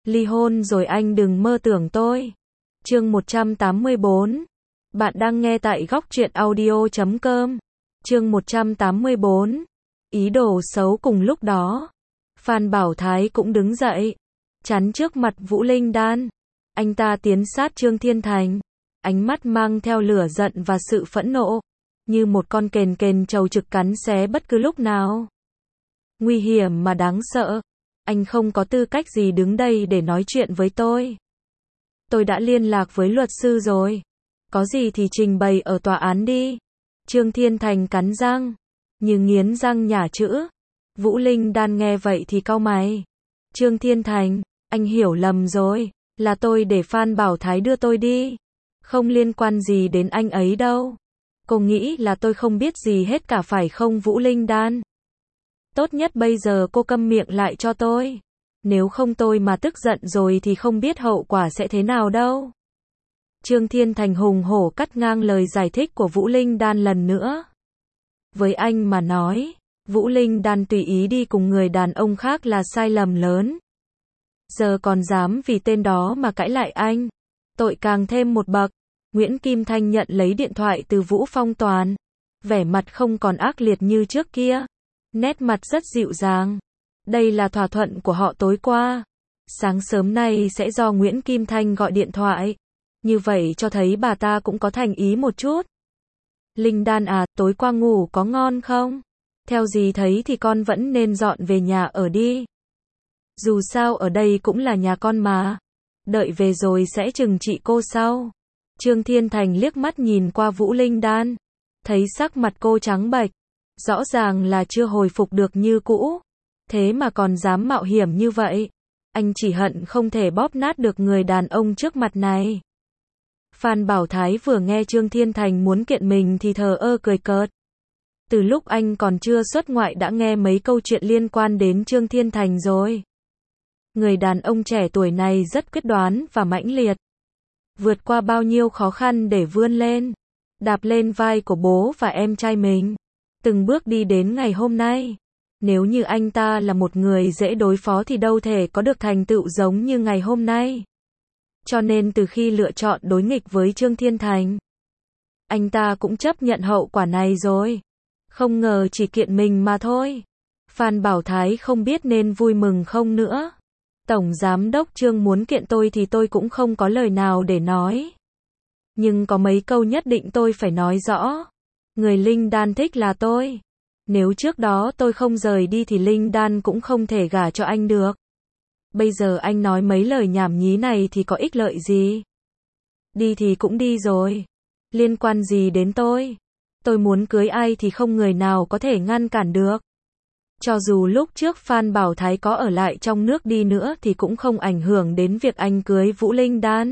Ly hôn rồi anh đừng mơ tưởng tôi. Chương 184. Bạn đang nghe tại góc truyện audio.com. Chương 184. Ý đồ xấu. Cùng lúc đó, Phan Bảo Thái cũng đứng dậy, chắn trước mặt Vũ Linh Đan. Anh ta tiến sát Trương Thiên Thành, ánh mắt mang theo lửa giận và sự phẫn nộ, như một con kền kền trầu trực cắn xé bất cứ lúc nào. Nguy hiểm mà đáng sợ. Anh không có tư cách gì đứng đây để nói chuyện với tôi. Tôi đã liên lạc với luật sư rồi. Có gì thì trình bày ở tòa án đi. Trương Thiên Thành cắn răng, như nghiến răng nhả chữ. Vũ Linh Đan nghe vậy thì cau mày. Trương Thiên Thành, anh hiểu lầm rồi. Là tôi để Phan Bảo Thái đưa tôi đi. Không liên quan gì đến anh ấy đâu. Cô nghĩ là tôi không biết gì hết cả phải không Vũ Linh Đan? Tốt nhất bây giờ cô câm miệng lại cho tôi. Nếu không tôi mà tức giận rồi thì không biết hậu quả sẽ thế nào đâu. Trương Thiên Thành hùng hổ cắt ngang lời giải thích của Vũ Linh Đan lần nữa. Với anh mà nói, Vũ Linh Đan tùy ý đi cùng người đàn ông khác là sai lầm lớn. Giờ còn dám vì tên đó mà cãi lại anh. Tội càng thêm một bậc. Nguyễn Kim Thanh nhận lấy điện thoại từ Vũ Phong Toàn. Vẻ mặt không còn ác liệt như trước kia. Nét mặt rất dịu dàng. Đây là thỏa thuận của họ tối qua. Sáng sớm nay sẽ do Nguyễn Kim Thanh gọi điện thoại. Như vậy cho thấy bà ta cũng có thành ý một chút. Linh Đan à, tối qua ngủ có ngon không? Theo gì thấy thì con vẫn nên dọn về nhà ở đi. Dù sao ở đây cũng là nhà con mà. Đợi về rồi sẽ trừng trị cô sau. Trương Thiên Thành liếc mắt nhìn qua Vũ Linh Đan. Thấy sắc mặt cô trắng bệch. Rõ ràng là chưa hồi phục được như cũ. Thế mà còn dám mạo hiểm như vậy. Anh chỉ hận không thể bóp nát được người đàn ông trước mặt này. Phan Bảo Thái vừa nghe Trương Thiên Thành muốn kiện mình thì thờ ơ cười cợt. Từ lúc anh còn chưa xuất ngoại đã nghe mấy câu chuyện liên quan đến Trương Thiên Thành rồi. Người đàn ông trẻ tuổi này rất quyết đoán và mãnh liệt. Vượt qua bao nhiêu khó khăn để vươn lên. Đạp lên vai của bố và em trai mình. Từng bước đi đến ngày hôm nay. Nếu như anh ta là một người dễ đối phó thì đâu thể có được thành tựu giống như ngày hôm nay. Cho nên từ khi lựa chọn đối nghịch với Trương Thiên Thành, anh ta cũng chấp nhận hậu quả này rồi. Không ngờ chỉ kiện mình mà thôi. Phan Bảo Thái không biết nên vui mừng không nữa. Tổng Giám đốc Trương muốn kiện tôi thì tôi cũng không có lời nào để nói. Nhưng có mấy câu nhất định tôi phải nói rõ. Người Linh Đan thích là tôi. Nếu trước đó tôi không rời đi thì Linh Đan cũng không thể gả cho anh được. Bây giờ anh nói mấy lời nhảm nhí này thì có ích lợi gì? Đi thì cũng đi rồi. Liên quan gì đến tôi? Tôi muốn cưới ai thì không người nào có thể ngăn cản được. Cho dù lúc trước Phan Bảo Thái có ở lại trong nước đi nữa thì cũng không ảnh hưởng đến việc anh cưới Vũ Linh Đan.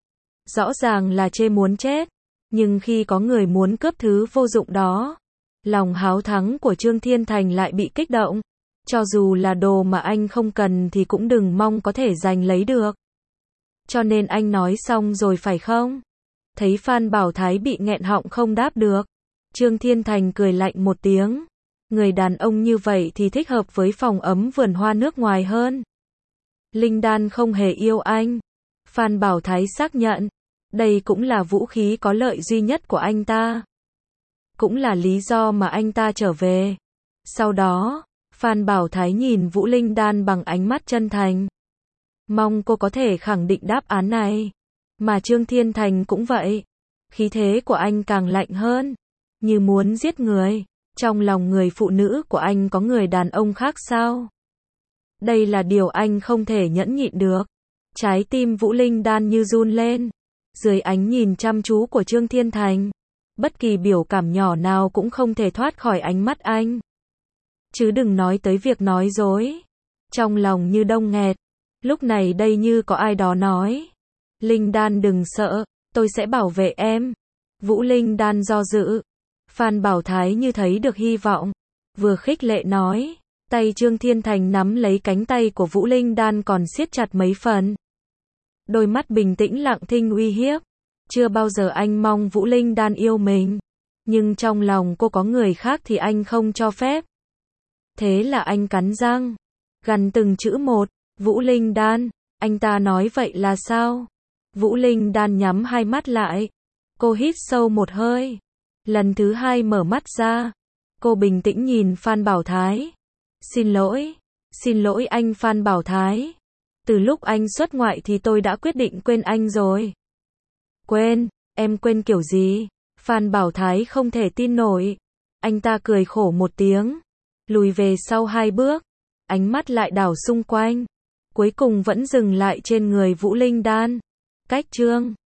Rõ ràng là chê muốn chết. Nhưng khi có người muốn cướp thứ vô dụng đó, lòng háo thắng của Trương Thiên Thành lại bị kích động. Cho dù là đồ mà anh không cần thì cũng đừng mong có thể giành lấy được. Cho nên anh nói xong rồi phải không? Thấy Phan Bảo Thái bị nghẹn họng không đáp được. Trương Thiên Thành cười lạnh một tiếng. Người đàn ông như vậy thì thích hợp với phòng ấm vườn hoa nước ngoài hơn. Linh Đan không hề yêu anh. Phan Bảo Thái xác nhận. Đây cũng là vũ khí có lợi duy nhất của anh ta. Cũng là lý do mà anh ta trở về. Sau đó, Phan Bảo Thái nhìn Vũ Linh Đan bằng ánh mắt chân thành. Mong cô có thể khẳng định đáp án này. Mà Trương Thiên Thành cũng vậy. Khí thế của anh càng lạnh hơn. Như muốn giết người. Trong lòng người phụ nữ của anh có người đàn ông khác sao? Đây là điều anh không thể nhẫn nhịn được. Trái tim Vũ Linh Đan như run lên. Dưới ánh nhìn chăm chú của Trương Thiên Thành. Bất kỳ biểu cảm nhỏ nào cũng không thể thoát khỏi ánh mắt anh. Chứ đừng nói tới việc nói dối. Trong lòng như đông nghẹt. Lúc này đây như có ai đó nói. Linh Đan đừng sợ, tôi sẽ bảo vệ em. Vũ Linh Đan do dự. Phan Bảo Thái như thấy được hy vọng. Vừa khích lệ nói. Tay Trương Thiên Thành nắm lấy cánh tay của Vũ Linh Đan còn siết chặt mấy phần. Đôi mắt bình tĩnh lặng thinh uy hiếp. Chưa bao giờ anh mong Vũ Linh Đan yêu mình. Nhưng trong lòng cô có người khác thì anh không cho phép. Thế là anh cắn răng. Gằn từng chữ một. Vũ Linh Đan, Anh ta nói vậy là sao? Vũ Linh Đan nhắm hai mắt lại. Cô hít sâu một hơi. Lần thứ hai mở mắt ra. Cô bình tĩnh nhìn Phan Bảo Thái. Xin lỗi anh Phan Bảo Thái. Từ lúc anh xuất ngoại thì tôi đã quyết định quên anh rồi. Quên? Em quên kiểu gì? Phan Bảo Thái không thể tin nổi. Anh ta cười khổ một tiếng. Lùi về sau 2 bước. Ánh mắt lại đảo xung quanh. Cuối cùng vẫn dừng lại trên người Vũ Linh Đan. Cách chương